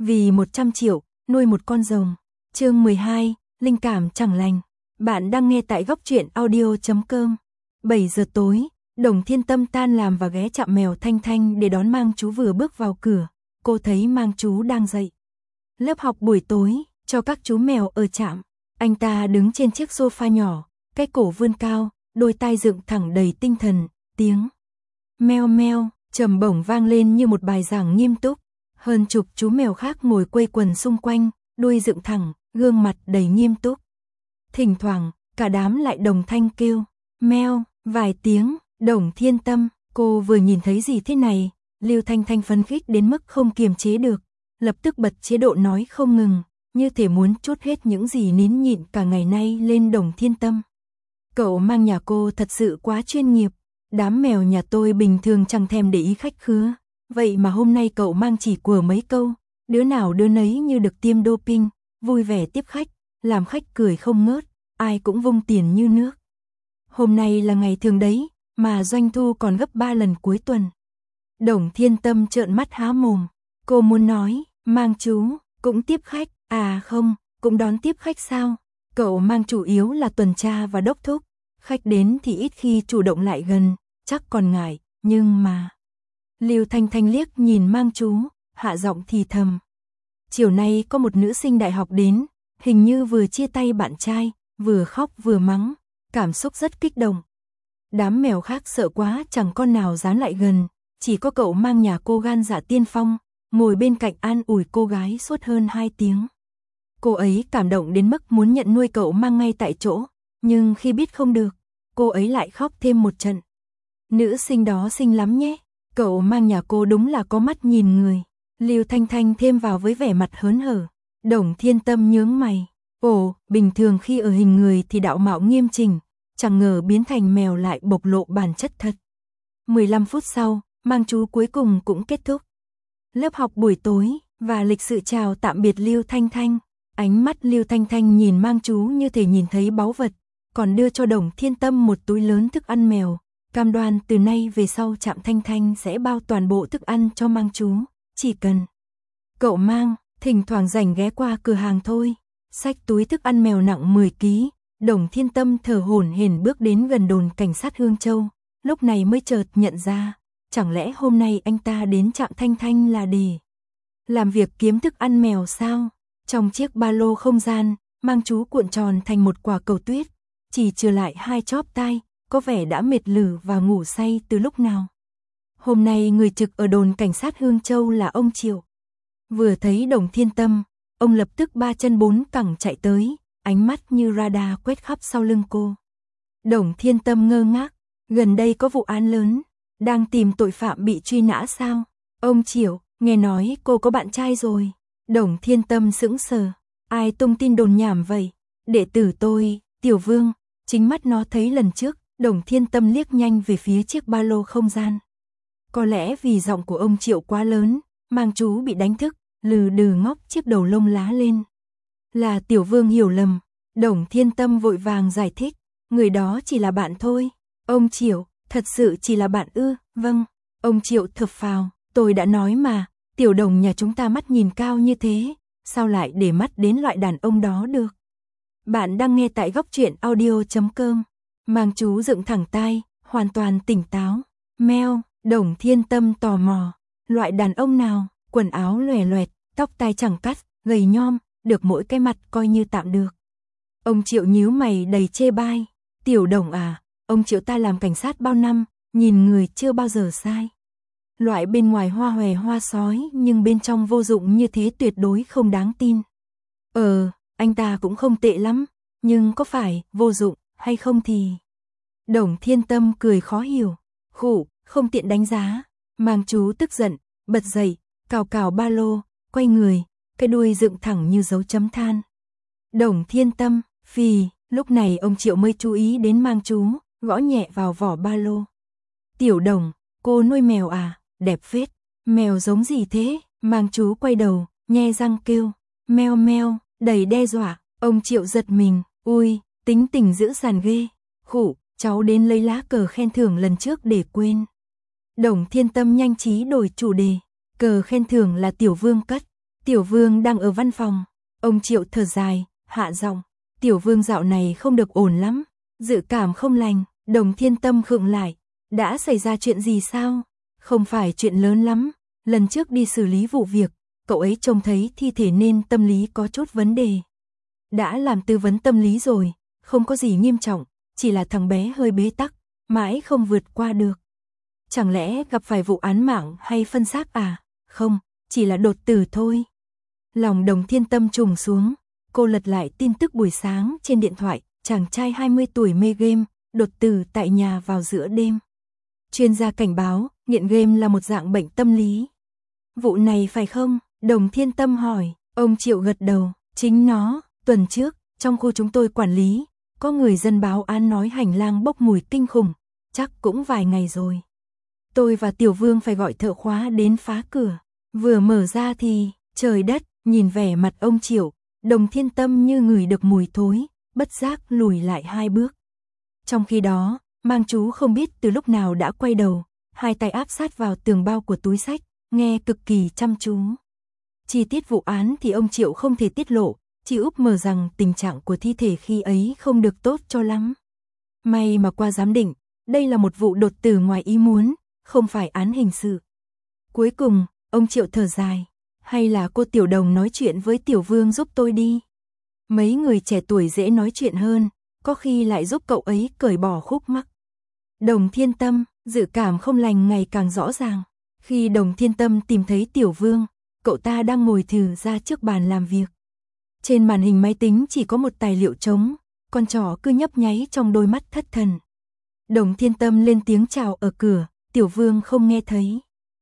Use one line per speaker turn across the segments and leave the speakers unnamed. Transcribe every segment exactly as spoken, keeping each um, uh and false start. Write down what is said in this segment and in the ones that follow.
Vì một trăm triệu, nuôi một con rồng. Chương mười hai, linh cảm chẳng lành. Bạn đang nghe tại góc truyện audio chấm com. bảy giờ tối, Đồng Thiên Tâm tan làm và ghé chạm mèo Thanh Thanh để đón Mang Chú vừa bước vào cửa. Cô thấy Mang Chú đang dậy. Lớp học buổi tối, cho các chú mèo ở trạm. Anh ta đứng trên chiếc sofa nhỏ, cái cổ vươn cao, đôi tai dựng thẳng đầy tinh thần, tiếng meo meo trầm bổng vang lên như một bài giảng nghiêm túc. Hơn chục chú mèo khác ngồi quây quần xung quanh, đuôi dựng thẳng, gương mặt đầy nghiêm túc. Thỉnh thoảng, cả đám lại đồng thanh kêu meo vài tiếng. Đồng Thiên Tâm, cô vừa nhìn thấy gì thế này? Lưu Thanh Thanh phấn khích đến mức không kiềm chế được, lập tức bật chế độ nói không ngừng, như thể muốn trút hết những gì nín nhịn cả ngày nay lên Đồng Thiên Tâm. Cậu Mang nhà cô thật sự quá chuyên nghiệp, đám mèo nhà tôi bình thường chẳng thèm để ý khách khứa, vậy mà hôm nay cậu Mang chỉ quờ mấy câu, đứa nào đứa nấy như được tiêm doping, vui vẻ tiếp khách, làm khách cười không ngớt, ai cũng vung tiền như nước. Hôm nay là ngày thường đấy, mà doanh thu còn gấp ba lần cuối tuần. Đồng Thiên Tâm trợn mắt há mồm, cô muốn nói, Mang chú, cũng tiếp khách, à không, cũng đón tiếp khách sao? Cậu Mang chủ yếu là tuần tra và đốc thúc, khách đến thì ít khi chủ động lại gần, chắc còn ngại, nhưng mà... Lưu Thanh Thanh liếc nhìn Mang chú, hạ giọng thì thầm. Chiều nay có một nữ sinh đại học đến, hình như vừa chia tay bạn trai, vừa khóc vừa mắng, cảm xúc rất kích động. Đám mèo khác sợ quá chẳng con nào dám lại gần, chỉ có cậu Mang nhà cô gan dạ tiên phong, ngồi bên cạnh an ủi cô gái suốt hơn hai tiếng. Cô ấy cảm động đến mức muốn nhận nuôi cậu Mang ngay tại chỗ, nhưng khi biết không được, cô ấy lại khóc thêm một trận. Nữ sinh đó xinh lắm nhé, cậu Mang nhà cô đúng là có mắt nhìn người. Lưu Thanh Thanh thêm vào với vẻ mặt hớn hở. Đồng Thiên Tâm nhướng mày. Ồ, bình thường khi ở hình người thì đạo mạo nghiêm chỉnh, chẳng ngờ biến thành mèo lại bộc lộ bản chất thật. mười lăm phút sau, Mang chú cuối cùng cũng kết thúc. Lớp học buổi tối, và lịch sự chào tạm biệt Lưu Thanh Thanh. Ánh mắt Lưu Thanh Thanh nhìn Mang chú như thể nhìn thấy báu vật, còn đưa cho Đồng Thiên Tâm một túi lớn thức ăn mèo. Cam đoan từ nay về sau trạm Thanh Thanh sẽ bao toàn bộ thức ăn cho Mang chú, chỉ cần cậu Mang thỉnh thoảng rảnh ghé qua cửa hàng thôi. Xách túi thức ăn mèo nặng mười ki lô gam, Đồng Thiên Tâm thở hổn hển bước đến gần đồn cảnh sát Hương Châu, lúc này mới chợt nhận ra, chẳng lẽ hôm nay anh ta đến trạm Thanh Thanh là để làm việc kiếm thức ăn mèo sao? Trong chiếc ba lô không gian, Mang chú cuộn tròn thành một quả cầu tuyết, chỉ trừ lại hai chóp tai, có vẻ đã mệt lử và ngủ say từ lúc nào. Hôm nay người trực ở đồn cảnh sát Hương Châu là ông Triệu. Vừa thấy Đồng Thiên Tâm, ông lập tức ba chân bốn cẳng chạy tới, ánh mắt như radar quét khắp sau lưng cô. Đồng Thiên Tâm ngơ ngác, gần đây có vụ án lớn, đang tìm tội phạm bị truy nã sao? Ông Triệu, nghe nói cô có bạn trai rồi. Đồng Thiên Tâm sững sờ, ai tung tin đồn nhảm vậy? Đệ tử tôi, Tiểu Vương. Chính mắt nó thấy lần trước, Đồng Thiên Tâm liếc nhanh về phía chiếc ba lô không gian. Có lẽ vì giọng của ông Triệu quá lớn, Mang chú bị đánh thức, lừ đừ ngóc chiếc đầu lông lá lên. Là Tiểu Vương hiểu lầm. Đồng Thiên Tâm vội vàng giải thích, người đó chỉ là bạn thôi. Ông Triệu, thật sự chỉ là bạn ư? Vâng. Ông Triệu thở phào, tôi đã nói mà, Tiểu Đồng nhà chúng ta mắt nhìn cao như thế, sao lại để mắt đến loại đàn ông đó được? Bạn đang nghe tại góc truyện audio chấm com. Mang chú dựng thẳng tai, hoàn toàn tỉnh táo. Meo, Đồng Thiên Tâm tò mò, loại đàn ông nào? Quần áo lòe loẹt, tóc tai chẳng cắt, gầy nhom, được mỗi cái mặt coi như tạm được. Ông Triệu nhíu mày đầy chê bai. Tiểu Đồng à, ông Triệu ta làm cảnh sát bao năm, nhìn người chưa bao giờ sai. Loại bên ngoài hoa hòe hoa sói nhưng bên trong vô dụng như thế tuyệt đối không đáng tin. Ờ, anh ta cũng không tệ lắm, nhưng có phải vô dụng hay không thì... Đồng Thiên Tâm cười khó hiểu. Khụ, không tiện đánh giá. Mang chú tức giận, bật dậy, cào cào ba lô, quay người, cái đuôi dựng thẳng như dấu chấm than. Đồng Thiên Tâm, phì, lúc này ông Triệu mới chú ý đến Mang chú, gõ nhẹ vào vỏ ba lô. Tiểu Đồng, cô nuôi mèo à, đẹp phết. Mèo giống gì thế? Mang chú quay đầu, nhe răng kêu, meo meo, đầy đe dọa. Ông Triệu giật mình, ui, tính tình dữ dằn ghê. Khụ, cháu đến lấy lá cờ khen thưởng lần trước để quên. Đồng Thiên Tâm nhanh trí đổi chủ đề. Cờ khen thưởng là Tiểu Vương cất. Tiểu Vương đang ở văn phòng. Ông Triệu thở dài, hạ giọng. Tiểu Vương dạo này không được ổn lắm. Dự cảm không lành. Đồng Thiên Tâm khựng lại. Đã xảy ra chuyện gì sao? Không phải chuyện lớn lắm. Lần trước đi xử lý vụ việc, cậu ấy trông thấy thi thể nên tâm lý có chút vấn đề. Đã làm tư vấn tâm lý rồi, không có gì nghiêm trọng, chỉ là thằng bé hơi bế tắc, mãi không vượt qua được. Chẳng lẽ gặp phải vụ án mạng hay phân xác à? Không, chỉ là đột tử thôi. Lòng Đồng Thiên Tâm trùng xuống, cô lật lại tin tức buổi sáng trên điện thoại, chàng trai hai mươi tuổi mê game, đột tử tại nhà vào giữa đêm. Chuyên gia cảnh báo, nghiện game là một dạng bệnh tâm lý. Vụ này phải không? Đồng Thiên Tâm hỏi. Ông Triệu gật đầu. Chính nó, tuần trước, trong khu chúng tôi quản lý, có người dân báo án nói hành lang bốc mùi kinh khủng, chắc cũng vài ngày rồi. Tôi và Tiểu Vương phải gọi thợ khóa đến phá cửa. Vừa mở ra thì, trời đất, nhìn vẻ mặt ông Triệu, Đồng Thiên Tâm như ngửi được mùi thối, bất giác lùi lại hai bước. Trong khi đó, Mang Chú không biết từ lúc nào đã quay đầu, hai tay áp sát vào tường bao của túi sách, nghe cực kỳ chăm chú. Chi tiết vụ án thì ông Triệu không thể tiết lộ, chỉ úp mở rằng tình trạng của thi thể khi ấy không được tốt cho lắm. May mà qua giám định, đây là một vụ đột tử ngoài ý muốn, không phải án hình sự. Cuối cùng, ông Triệu thở dài, hay là cô Tiểu Đồng nói chuyện với Tiểu Vương giúp tôi đi. Mấy người trẻ tuổi dễ nói chuyện hơn, có khi lại giúp cậu ấy cởi bỏ khúc mắc. Đồng Thiên Tâm, dự cảm không lành ngày càng rõ ràng. Khi Đồng Thiên Tâm tìm thấy Tiểu Vương, cậu ta đang ngồi thừ ra trước bàn làm việc. Trên màn hình máy tính chỉ có một tài liệu trống, con trỏ cứ nhấp nháy trong đôi mắt thất thần. Đồng Thiên Tâm lên tiếng chào ở cửa, Tiểu Vương không nghe thấy.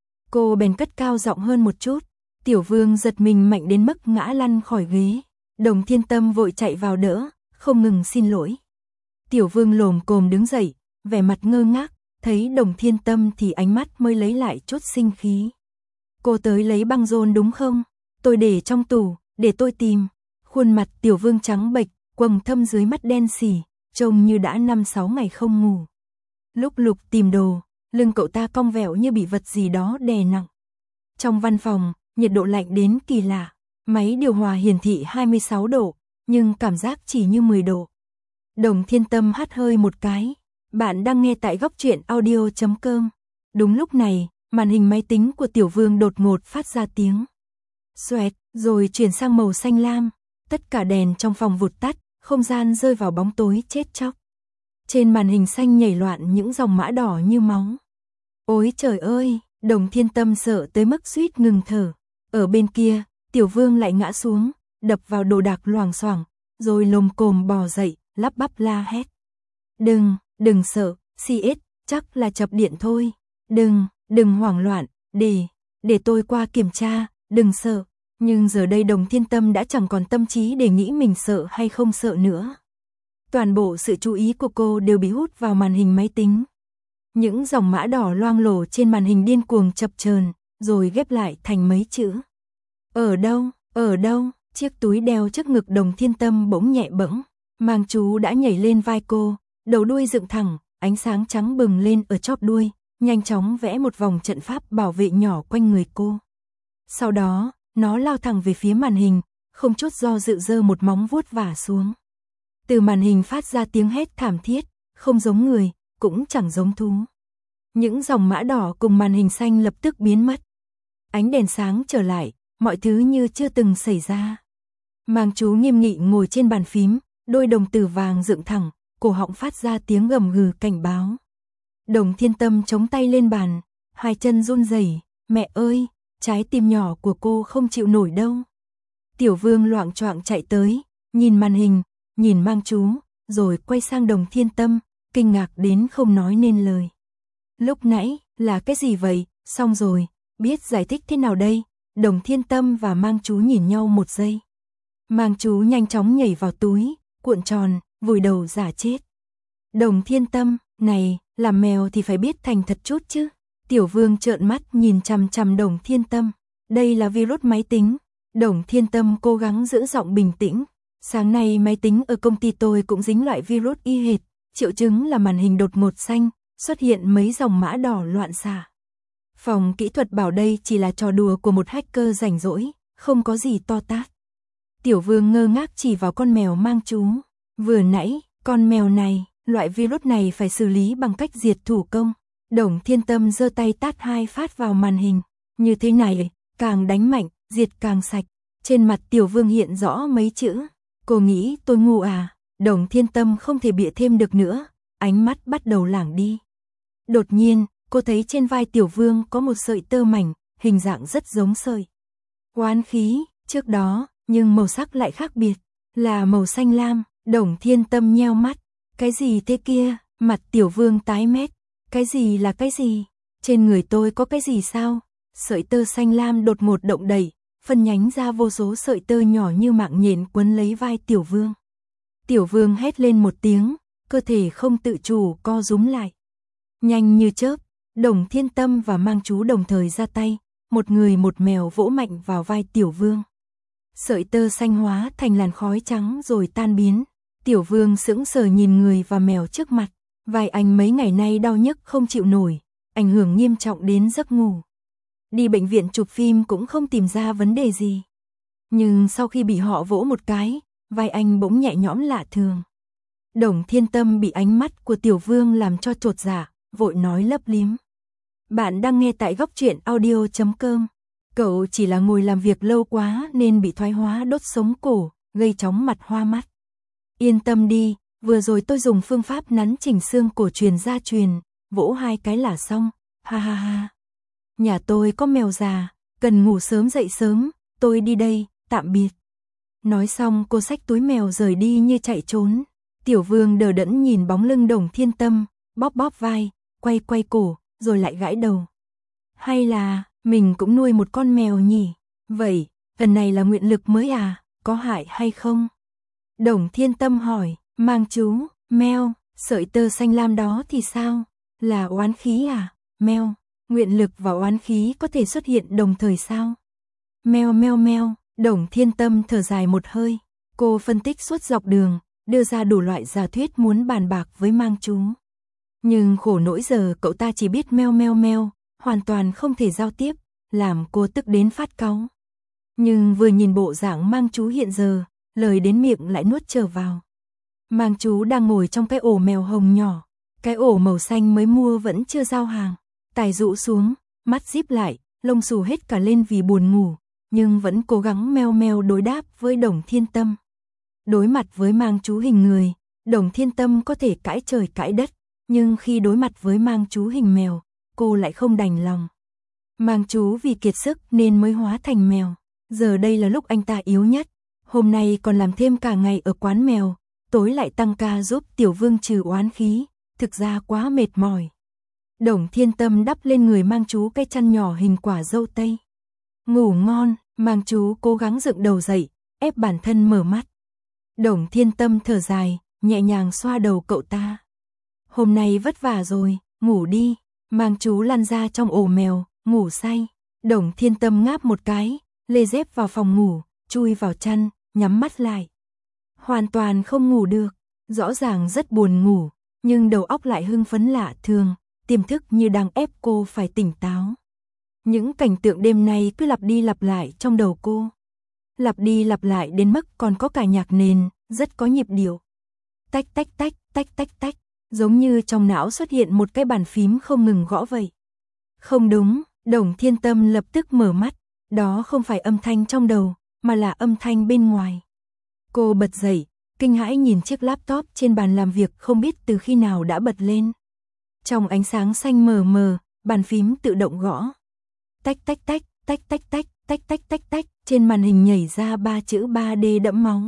Cô bèn cất cao giọng hơn một chút, Tiểu Vương giật mình mạnh đến mức ngã lăn khỏi ghế. Đồng Thiên Tâm vội chạy vào đỡ, không ngừng xin lỗi. Tiểu Vương lồm cồm đứng dậy, vẻ mặt ngơ ngác, thấy Đồng Thiên Tâm thì ánh mắt mới lấy lại chút sinh khí. Cô tới lấy băng rôn đúng không? Tôi để trong tủ, để tôi tìm. Khuôn mặt Tiểu Vương trắng bệch, quầng thâm dưới mắt đen sì, trông như đã năm sáu ngày không ngủ. Lúc lục tìm đồ, lưng cậu ta cong vẹo như bị vật gì đó đè nặng. Trong văn phòng, nhiệt độ lạnh đến kỳ lạ, máy điều hòa hiển thị hai mươi sáu độ, nhưng cảm giác chỉ như mười độ. Đồng Thiên Tâm hắt hơi một cái. Bạn đang nghe tại góc truyện audio chấm com. Đúng lúc này, màn hình máy tính của Tiểu Vương đột ngột phát ra tiếng xoẹt, rồi chuyển sang màu xanh lam. Tất cả đèn trong phòng vụt tắt, không gian rơi vào bóng tối chết chóc. Trên màn hình xanh nhảy loạn những dòng mã đỏ như máu. Ôi trời ơi, Đồng Thiên Tâm sợ tới mức suýt ngừng thở. Ở bên kia, Tiểu Vương lại ngã xuống, đập vào đồ đạc loảng xoảng, rồi lồm cồm bò dậy, lắp bắp la hét. Đừng, đừng sợ, xê ét, chắc là chập điện thôi. Đừng, đừng hoảng loạn, để, để tôi qua kiểm tra, đừng sợ. Nhưng giờ đây Đồng Thiên Tâm đã chẳng còn tâm trí để nghĩ mình sợ hay không sợ nữa. Toàn bộ sự chú ý của cô đều bị hút vào màn hình máy tính. Những dòng mã đỏ loang lổ trên màn hình điên cuồng chập chờn, rồi ghép lại thành mấy chữ. Ở đâu, ở đâu, chiếc túi đeo trước ngực Đồng Thiên Tâm bỗng nhẹ bẫng. Mang Chú đã nhảy lên vai cô, đầu đuôi dựng thẳng, ánh sáng trắng bừng lên ở chóp đuôi, nhanh chóng vẽ một vòng trận pháp bảo vệ nhỏ quanh người cô. Sau đó, nó lao thẳng về phía màn hình, không chút do dự giơ một móng vuốt vả xuống. Từ màn hình phát ra tiếng hét thảm thiết, không giống người, cũng chẳng giống thú. Những dòng mã đỏ cùng màn hình xanh lập tức biến mất. Ánh đèn sáng trở lại, mọi thứ như chưa từng xảy ra. Mang Chú nghiêm nghị ngồi trên bàn phím, đôi đồng tử vàng dựng thẳng, cổ họng phát ra tiếng gầm gừ cảnh báo. Đồng Thiên Tâm chống tay lên bàn, hai chân run rẩy, mẹ ơi, trái tim nhỏ của cô không chịu nổi đâu. Tiểu Vương loạng choạng chạy tới, nhìn màn hình, nhìn Mang Chú, rồi quay sang Đồng Thiên Tâm, kinh ngạc đến không nói nên lời. Lúc nãy, là cái gì vậy? Xong rồi, biết giải thích thế nào đây? Đồng Thiên Tâm và Mang Chú nhìn nhau một giây. Mang Chú nhanh chóng nhảy vào túi, cuộn tròn, vùi đầu giả chết. Đồng Thiên Tâm, này, làm mèo thì phải biết thành thật chút chứ. Tiểu Vương trợn mắt nhìn chằm chằm Đồng Thiên Tâm. Đây là virus máy tính. Đồng Thiên Tâm cố gắng giữ giọng bình tĩnh. Sáng nay máy tính ở công ty tôi cũng dính loại virus y hệt. Triệu chứng là màn hình đột ngột xanh, xuất hiện mấy dòng mã đỏ loạn xạ. Phòng kỹ thuật bảo đây chỉ là trò đùa của một hacker rảnh rỗi, không có gì to tát. Tiểu Vương ngơ ngác chỉ vào con mèo mang chú. Vừa nãy, con mèo này, loại virus này phải xử lý bằng cách diệt thủ công. Đồng Thiên Tâm giơ tay tát hai phát vào màn hình. Như thế này, càng đánh mạnh, diệt càng sạch. Trên mặt Tiểu Vương hiện rõ mấy chữ. Cô nghĩ tôi ngu à? Đồng Thiên Tâm không thể bịa thêm được nữa. Ánh mắt bắt đầu lảng đi. Đột nhiên, cô thấy trên vai Tiểu Vương có một sợi tơ mảnh, hình dạng rất giống sợi oán khí, trước đó, nhưng màu sắc lại khác biệt, là màu xanh lam. Đồng Thiên Tâm nheo mắt. Cái gì thế kia? Mặt Tiểu Vương tái mét. Cái gì là cái gì? Trên người tôi có cái gì sao? Sợi tơ xanh lam đột ngột động đẩy, phân nhánh ra vô số sợi tơ nhỏ như mạng nhện quấn lấy vai Tiểu Vương. Tiểu Vương hét lên một tiếng, cơ thể không tự chủ co rúm lại. Nhanh như chớp, Đồng Thiên Tâm và Mang Chú đồng thời ra tay, một người một mèo vỗ mạnh vào vai Tiểu Vương. Sợi tơ xanh hóa thành làn khói trắng rồi tan biến. Tiểu Vương sững sờ nhìn người và mèo trước mặt. Vai anh mấy ngày nay đau nhức không chịu nổi, ảnh hưởng nghiêm trọng đến giấc ngủ. Đi bệnh viện chụp phim cũng không tìm ra vấn đề gì. Nhưng sau khi bị họ vỗ một cái, vai anh bỗng nhẹ nhõm lạ thường. Đồng Thiên Tâm bị ánh mắt của Tiểu Vương làm cho chột dạ, vội nói lấp liếm. Bạn đang nghe tại góc truyện audio chấm com. Cậu chỉ là ngồi làm việc lâu quá nên bị thoái hóa đốt sống cổ, gây chóng mặt hoa mắt. Yên tâm đi, vừa rồi tôi dùng phương pháp nắn chỉnh xương cổ truyền gia truyền, vỗ hai cái là xong, ha ha ha. Nhà tôi có mèo già, cần ngủ sớm dậy sớm, tôi đi đây, tạm biệt. Nói xong cô xách túi mèo rời đi như chạy trốn. Tiểu Vương đờ đẫn nhìn bóng lưng Đồng Thiên Tâm, bóp bóp vai, quay quay cổ, rồi lại gãi đầu. Hay là, mình cũng nuôi một con mèo nhỉ? Vậy, lần này là nguyện lực mới à, có hại hay không? Đồng Thiên Tâm hỏi, Mang Chú, mèo, sợi tơ xanh lam đó thì sao? Là oán khí à? Mèo, nguyện lực và oán khí có thể xuất hiện đồng thời sao? Mèo mèo mèo, Đồng Thiên Tâm thở dài một hơi. Cô phân tích suốt dọc đường, đưa ra đủ loại giả thuyết muốn bàn bạc với Mang Chú. Nhưng khổ nỗi giờ cậu ta chỉ biết meo meo meo, hoàn toàn không thể giao tiếp, làm cô tức đến phát cáu. Nhưng vừa nhìn bộ dạng Mang Chú hiện giờ, lời đến miệng lại nuốt trở vào. Mang Chú đang ngồi trong cái ổ mèo hồng nhỏ, cái ổ màu xanh mới mua vẫn chưa giao hàng. Tai rũ xuống, mắt díp lại, lông xù hết cả lên vì buồn ngủ, nhưng vẫn cố gắng meo meo đối đáp với Đồng Thiên Tâm. Đối mặt với Mang Chú hình người, Đồng Thiên Tâm có thể cãi trời cãi đất, nhưng khi đối mặt với Mang Chú hình mèo, cô lại không đành lòng. Mang Chú vì kiệt sức nên mới hóa thành mèo, giờ đây là lúc anh ta yếu nhất. Hôm nay còn làm thêm cả ngày ở quán mèo, tối lại tăng ca giúp Tiểu Vương trừ oán khí, thực ra quá mệt mỏi. Đồng Thiên Tâm đắp lên người Mang Chú cái chăn nhỏ hình quả dâu tây. Ngủ ngon, Mang Chú cố gắng dựng đầu dậy, ép bản thân mở mắt. Đồng Thiên Tâm thở dài, nhẹ nhàng xoa đầu cậu ta. Hôm nay vất vả rồi, ngủ đi. Mang Chú lăn ra trong ổ mèo, ngủ say. Đồng Thiên Tâm ngáp một cái, lê dép vào phòng ngủ, chui vào chăn, nhắm mắt lại. Hoàn toàn không ngủ được, rõ ràng rất buồn ngủ, nhưng đầu óc lại hưng phấn lạ thường, tiềm thức như đang ép cô phải tỉnh táo. Những cảnh tượng đêm nay cứ lặp đi lặp lại trong đầu cô. Lặp đi lặp lại đến mức còn có cả nhạc nền, rất có nhịp điệu. Tách tách tách, tách tách tách, giống như trong não xuất hiện một cái bàn phím không ngừng gõ vậy. Không đúng, Đồng Thiên Tâm lập tức mở mắt, đó không phải âm thanh trong đầu, mà là âm thanh bên ngoài. Cô bật dậy, kinh hãi nhìn chiếc laptop trên bàn làm việc không biết từ khi nào đã bật lên. Trong ánh sáng xanh mờ mờ, bàn phím tự động gõ. Tách tách tách, tách tách tách, tách tách tách tách, trên màn hình nhảy ra ba chữ ba D đẫm máu.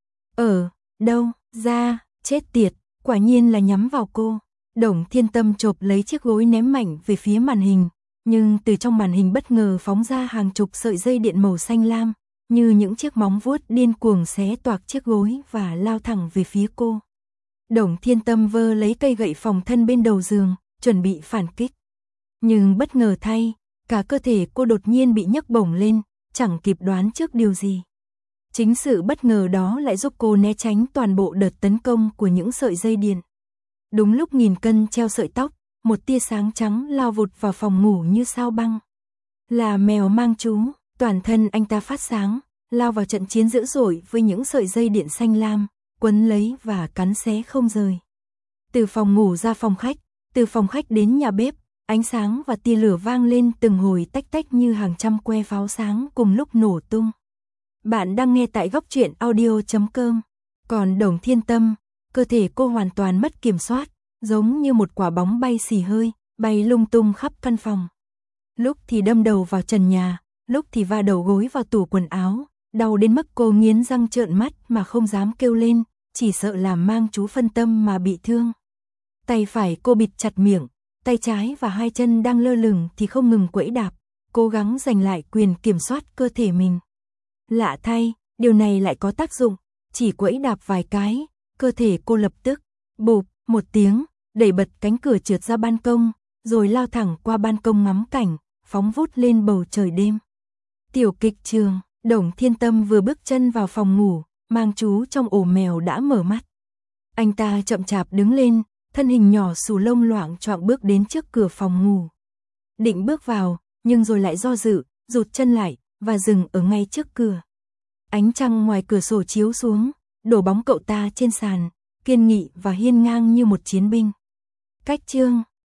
Ở, đâu, ra, chết tiệt, quả nhiên là nhắm vào cô. Đồng Thiên Tâm chộp lấy chiếc gối ném mạnh về phía màn hình, nhưng từ trong màn hình bất ngờ phóng ra hàng chục sợi dây điện màu xanh lam, như những chiếc móng vuốt điên cuồng xé toạc chiếc gối và lao thẳng về phía cô. Đồng Thiên Tâm vơ lấy cây gậy phòng thân bên đầu giường, chuẩn bị phản kích. Nhưng bất ngờ thay, cả cơ thể cô đột nhiên bị nhấc bổng lên, chẳng kịp đoán trước điều gì. Chính sự bất ngờ đó lại giúp cô né tránh toàn bộ đợt tấn công của những sợi dây điện. Đúng lúc nghìn cân treo sợi tóc, một tia sáng trắng lao vụt vào phòng ngủ như sao băng. Là mèo Mang Chú. Toàn thân anh ta phát sáng, lao vào trận chiến dữ dội với những sợi dây điện xanh lam, quấn lấy và cắn xé không rời. Từ phòng ngủ ra phòng khách, từ phòng khách đến nhà bếp, ánh sáng và tia lửa vang lên từng hồi tách tách như hàng trăm que pháo sáng cùng lúc nổ tung. Bạn đang nghe tại góc truyện audio chấm com. Còn Đồng Thiên Tâm, cơ thể cô hoàn toàn mất kiểm soát, giống như một quả bóng bay xì hơi, bay lung tung khắp căn phòng. Lúc thì đâm đầu vào trần nhà, lúc thì va đầu gối vào tủ quần áo, đau đến mức cô nghiến răng trợn mắt mà không dám kêu lên, chỉ sợ làm mang chú phân tâm mà bị thương. Tay phải cô bịt chặt miệng, tay trái và hai chân đang lơ lửng thì không ngừng quẫy đạp, cố gắng giành lại quyền kiểm soát cơ thể mình. Lạ thay, điều này lại có tác dụng, chỉ quẫy đạp vài cái, cơ thể cô lập tức, bụp, một tiếng, đẩy bật cánh cửa trượt ra ban công, rồi lao thẳng qua ban công ngắm cảnh, phóng vút lên bầu trời đêm. Tiểu kịch trường, Đồng Thiên Tâm vừa bước chân vào phòng ngủ, mang chú trong ổ mèo đã mở mắt. Anh ta chậm chạp đứng lên, thân hình nhỏ xù lông loạng choạng bước đến trước cửa phòng ngủ. Định bước vào, nhưng rồi lại do dự, rụt chân lại, và dừng ở ngay trước cửa. Ánh trăng ngoài cửa sổ chiếu xuống, đổ bóng cậu ta trên sàn, kiên nghị và hiên ngang như một chiến binh. Cách chương